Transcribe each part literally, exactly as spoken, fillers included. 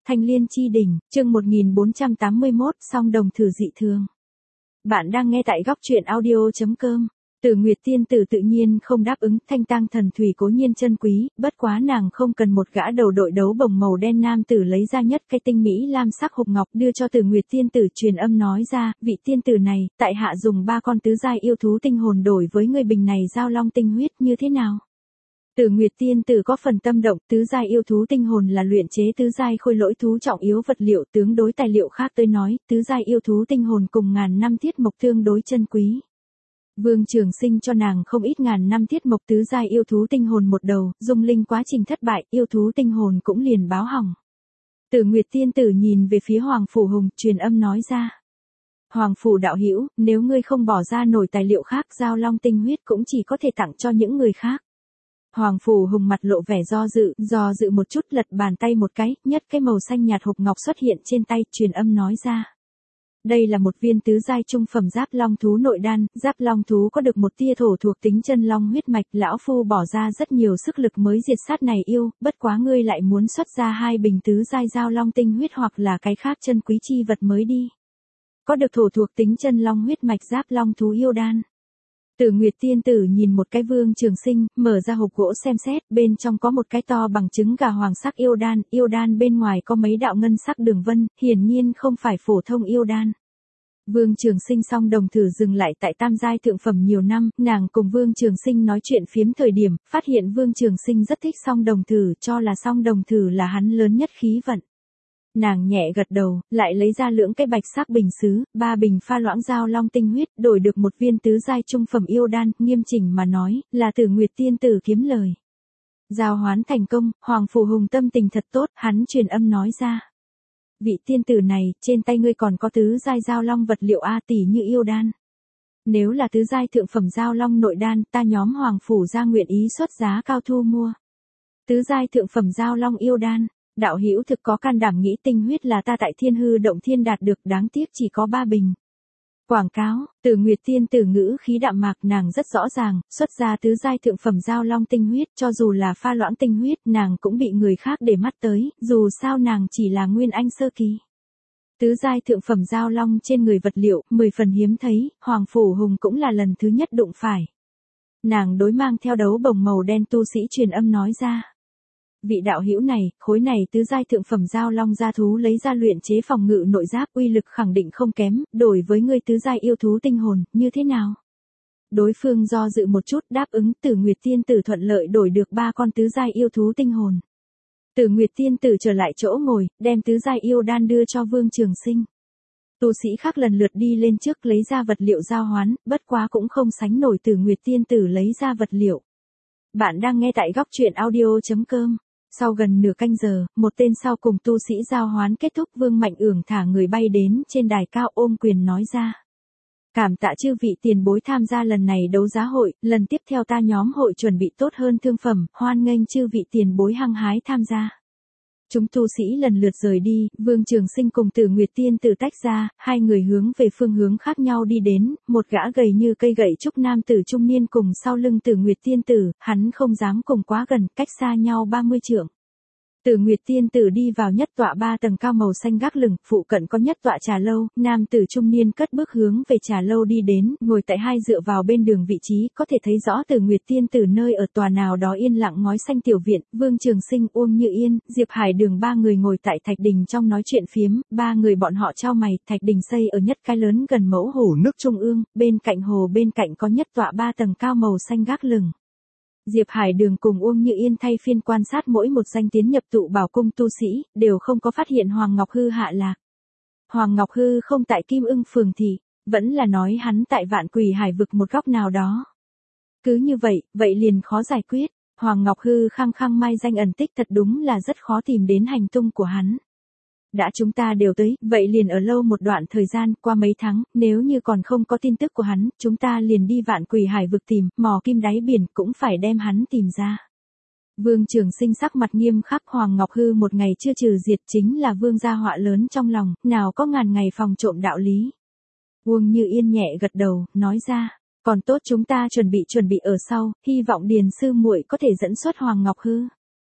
Thanh Liên Chi Đỉnh, chương một nghìn bốn trăm tám mươi mốt, song đồng thử dị thường. Bạn đang nghe tại góc truyện audio chấm com. Từ Nguyệt tiên tử tự nhiên không đáp ứng, Thanh Tang Thần Thủy cố nhiên chân quý, bất quá nàng không cần một gã đầu đội đấu bồng màu đen nam tử lấy ra nhất cái tinh mỹ lam sắc hộp ngọc đưa cho Từ Nguyệt tiên tử truyền âm nói ra, vị tiên tử này, tại hạ dùng ba con tứ giai yêu thú tinh hồn đổi với người bình này giao long tinh huyết như thế nào? Từ Nguyệt tiên tử có phần tâm động, tứ giai yêu thú tinh hồn là luyện chế tứ giai khôi lỗi thú trọng yếu vật liệu, tướng đối tài liệu khác tới nói, tứ giai yêu thú tinh hồn cùng ngàn năm thiết mộc tương đối chân quý. Vương Trường Sinh cho nàng không ít ngàn năm thiết mộc tứ giai yêu thú tinh hồn một đầu, dung linh quá trình thất bại, yêu thú tinh hồn cũng liền báo hỏng. Từ Nguyệt tiên tử nhìn về phía Hoàng Phủ Hùng, truyền âm nói ra. Hoàng Phủ đạo hữu, nếu ngươi không bỏ ra nổi tài liệu khác, giao long tinh huyết cũng chỉ có thể tặng cho những người khác. Hoàng Phủ Hùng mặt lộ vẻ do dự, do dự một chút lật bàn tay một cái, nhất cái màu xanh nhạt hộp ngọc xuất hiện trên tay, truyền âm nói ra. Đây là một viên tứ giai trung phẩm giáp long thú nội đan, giáp long thú có được một tia thổ thuộc tính chân long huyết mạch, lão phu bỏ ra rất nhiều sức lực mới diệt sát này yêu, bất quá ngươi lại muốn xuất ra hai bình tứ giai giao long tinh huyết hoặc là cái khác chân quý chi vật mới đi. Có được thổ thuộc tính chân long huyết mạch giáp long thú yêu đan. Từ Nguyệt tiên tử nhìn một cái Vương Trường Sinh, mở ra hộp gỗ xem xét, bên trong có một cái to bằng trứng gà hoàng sắc yêu đan, yêu đan bên ngoài có mấy đạo ngân sắc đường vân, hiển nhiên không phải phổ thông yêu đan. Vương Trường Sinh song đồng thử dừng lại tại tam giai thượng phẩm nhiều năm, nàng cùng Vương Trường Sinh nói chuyện phiếm thời điểm, phát hiện Vương Trường Sinh rất thích song đồng thử, cho là song đồng thử là hắn lớn nhất khí vận. Nàng nhẹ gật đầu, lại lấy ra lưỡng cái bạch sắc bình sứ, ba bình pha loãng giao long tinh huyết, đổi được một viên tứ giai trung phẩm yêu đan, nghiêm chỉnh mà nói, là Từ Nguyệt tiên tử kiếm lời. Giao hoán thành công, Hoàng Phủ Hùng tâm tình thật tốt, hắn truyền âm nói ra. Vị tiên tử này, trên tay ngươi còn có tứ giai giao long vật liệu a tỷ như yêu đan. Nếu là tứ giai thượng phẩm giao long nội đan, ta nhóm Hoàng Phủ ra nguyện ý xuất giá cao thu mua. Tứ giai thượng phẩm giao long yêu đan. Đạo hữu thực có can đảm nghĩ tinh huyết là ta tại Thiên Hư Động Thiên đạt được, đáng tiếc chỉ có ba bình. Quảng cáo, Từ Nguyệt tiên tử ngữ khí đạm mạc, nàng rất rõ ràng, xuất ra tứ giai thượng phẩm giao long tinh huyết, cho dù là pha loãng tinh huyết, nàng cũng bị người khác để mắt tới, dù sao nàng chỉ là nguyên anh sơ kỳ. Tứ giai thượng phẩm giao long trên người vật liệu, mười phần hiếm thấy, Hoàng Phủ Hùng cũng là lần thứ nhất đụng phải. Nàng đối mang theo đấu bồng màu đen tu sĩ truyền âm nói ra. Vị đạo hữu này, khối này tứ giai thượng phẩm giao long gia thú lấy ra luyện chế phòng ngự nội giáp, uy lực khẳng định không kém, đổi với ngươi tứ giai yêu thú tinh hồn, như thế nào? Đối phương do dự một chút, đáp ứng, Từ Nguyệt tiên tử thuận lợi đổi được ba con tứ giai yêu thú tinh hồn. Từ Nguyệt tiên tử trở lại chỗ ngồi, đem tứ giai yêu đan đưa cho Vương Trường Sinh. Tu sĩ khác lần lượt đi lên trước lấy ra vật liệu giao hoán, bất quá cũng không sánh nổi Từ Nguyệt tiên tử lấy ra vật liệu. Bạn đang nghe tại góc truyện audio chấm com. Sau gần nửa canh giờ, một tên sau cùng tu sĩ giao hoán kết thúc, Vương Mạnh Ưởng thả người bay đến trên đài cao ôm quyền nói ra. Cảm tạ chư vị tiền bối tham gia lần này đấu giá hội, lần tiếp theo ta nhóm hội chuẩn bị tốt hơn thương phẩm, hoan nghênh chư vị tiền bối hăng hái tham gia. Chúng tu sĩ lần lượt rời đi, Vương Trường Sinh cùng Từ Nguyệt tiên tử tách ra, hai người hướng về phương hướng khác nhau đi đến, một gã gầy như cây gậy trúc nam tử trung niên cùng sau lưng Từ Nguyệt tiên tử, hắn không dám cùng quá gần, cách xa nhau ba mươi trượng. Từ Nguyệt tiên tử đi vào nhất tọa ba tầng cao màu xanh gác lửng, phụ cận có nhất tọa trà lâu, nam tử trung niên cất bước hướng về trà lâu đi đến, ngồi tại hai dựa vào bên đường vị trí, có thể thấy rõ Từ Nguyệt tiên tử nơi ở tòa nào đó yên lặng ngói xanh tiểu viện, Vương Trường Sinh, Uông Như Yên, Diệp Hải Đường ba người ngồi tại thạch đình trong nói chuyện phiếm, ba người bọn họ chau mày, thạch đình xây ở nhất cái lớn gần mẫu hồ nước trung ương, bên cạnh hồ bên cạnh có nhất tọa ba tầng cao màu xanh gác lửng. Diệp Hải Đường cùng Uông Như Yên thay phiên quan sát mỗi một danh tiến nhập tụ bảo cung tu sĩ, đều không có phát hiện Hoàng Ngọc Hư hạ lạc. Hoàng Ngọc Hư không tại Kim Ưng phường thị, vẫn là nói hắn tại Vạn Quỷ Hải vực một góc nào đó. Cứ như vậy, vậy liền khó giải quyết, Hoàng Ngọc Hư khăng khăng mai danh ẩn tích, thật đúng là rất khó tìm đến hành tung của hắn. Đã chúng ta đều tới, vậy liền ở lâu một đoạn thời gian, qua mấy tháng, nếu như còn không có tin tức của hắn, chúng ta liền đi Vạn Quỷ Hải vực tìm, mò kim đáy biển, cũng phải đem hắn tìm ra. Vương Trường Sinh sắc mặt nghiêm khắc, Hoàng Ngọc Hư một ngày chưa trừ diệt chính là vương gia họa lớn trong lòng, nào có ngàn ngày phòng trộm đạo lý. Uông Như Yên nhẹ gật đầu, nói ra, còn tốt chúng ta chuẩn bị chuẩn bị ở sau, hy vọng Điền sư muội có thể dẫn xuất Hoàng Ngọc Hư.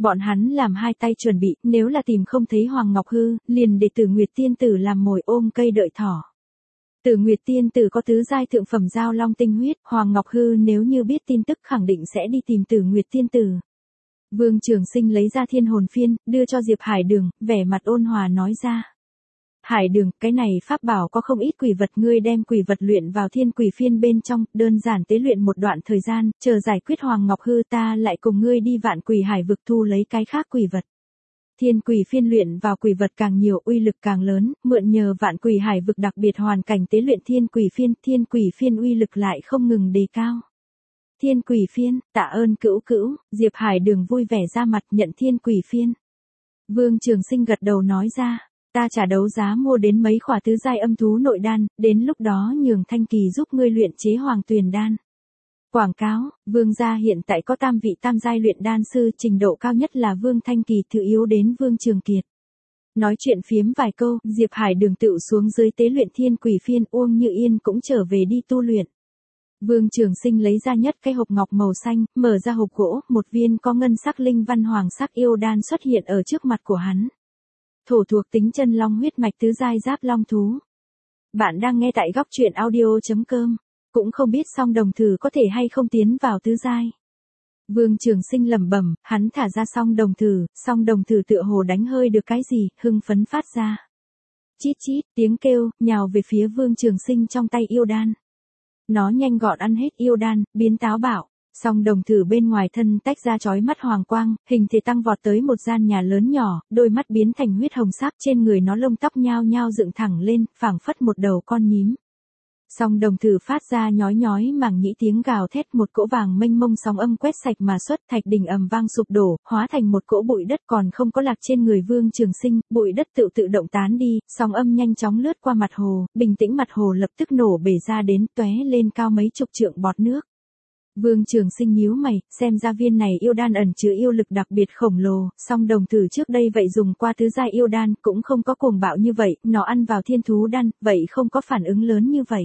Bọn hắn làm hai tay chuẩn bị, nếu là tìm không thấy Hoàng Ngọc Hư, liền để Tử Nguyệt Tiên Tử làm mồi ôm cây đợi thỏ. Tử Nguyệt Tiên Tử có tứ giai thượng phẩm giao long tinh huyết, Hoàng Ngọc Hư nếu như biết tin tức khẳng định sẽ đi tìm Tử Nguyệt Tiên Tử. Vương Trường Sinh lấy ra thiên hồn phiên, đưa cho Diệp Hải Đường, vẻ mặt ôn hòa nói ra. Hải Đường, cái này pháp bảo có không ít quỷ vật, ngươi đem quỷ vật luyện vào thiên quỷ phiên bên trong, đơn giản tế luyện một đoạn thời gian, chờ giải quyết Hoàng Ngọc Hư ta lại cùng ngươi đi vạn quỷ hải vực thu lấy cái khác quỷ vật. Thiên quỷ phiên luyện vào quỷ vật càng nhiều, uy lực càng lớn, mượn nhờ vạn quỷ hải vực đặc biệt hoàn cảnh tế luyện thiên quỷ phiên, thiên quỷ phiên uy lực lại không ngừng đề cao. Thiên quỷ phiên, tạ ơn cữu cữu, Diệp Hải Đường vui vẻ ra mặt nhận thiên quỷ phiên. Vương Trường Sinh gật đầu nói ra, ta trả đấu giá mua đến mấy khỏa tứ giai âm thú nội đan, đến lúc đó nhường Thanh Kỳ giúp ngươi luyện chế hoàng tuyền đan. Quảng cáo, Vương gia hiện tại có tam vị tam giai luyện đan sư, trình độ cao nhất là Vương Thanh Kỳ, thứ yếu đến Vương Trường Kiệt. Nói chuyện phiếm vài câu, Diệp Hải Đường tựu xuống dưới tế luyện thiên quỷ phiên, Uông Như Yên cũng trở về đi tu luyện. Vương Trường Sinh lấy ra nhất cái hộp ngọc màu xanh, mở ra hộp gỗ, một viên có ngân sắc linh văn hoàng sắc yêu đan xuất hiện ở trước mặt của hắn. Thổ thuộc tính chân long huyết mạch tứ giai giáp long thú. Bạn đang nghe tại góc truyện audio chấm com, cũng không biết song đồng thử có thể hay không tiến vào tứ giai. Vương Trường Sinh lẩm bẩm, hắn thả ra song đồng thử, song đồng thử tựa hồ đánh hơi được cái gì, hưng phấn phát ra. Chít chít, tiếng kêu, nhào về phía Vương Trường Sinh trong tay yêu đan. Nó nhanh gọn ăn hết yêu đan, biến táo bạo. Song đồng thử bên ngoài thân tách ra chói mắt hoàng quang, hình thể tăng vọt tới một gian nhà lớn nhỏ, đôi mắt biến thành huyết hồng sắc, trên người nó lông tóc nhao nhao dựng thẳng lên, phảng phất một đầu con nhím. Song đồng thử phát ra nhói nhói màng nhĩ tiếng gào thét, một cỗ vàng mênh mông sóng âm quét sạch mà xuất, thạch đỉnh ầm vang sụp đổ, hóa thành một cỗ bụi đất, còn không có lạc trên người Vương Trường Sinh, bụi đất tự tự động tán đi, sóng âm nhanh chóng lướt qua mặt hồ, bình tĩnh mặt hồ lập tức nổ bể ra đến, tóe lên cao mấy chục trượng bọt nước. Vương Trường Sinh nhíu mày, xem ra viên này yêu đan ẩn chứa yêu lực đặc biệt khổng lồ, song đồng tử trước đây vậy dùng qua tứ giai yêu đan, cũng không có cuồng bạo như vậy, nó ăn vào thiên thú đan, vậy không có phản ứng lớn như vậy.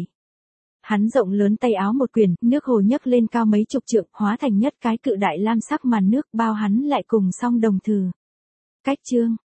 Hắn rộng lớn tay áo một quyền, nước hồ nhấc lên cao mấy chục trượng, hóa thành nhất cái cự đại lam sắc màn nước bao hắn lại cùng song đồng thử. Cách chương,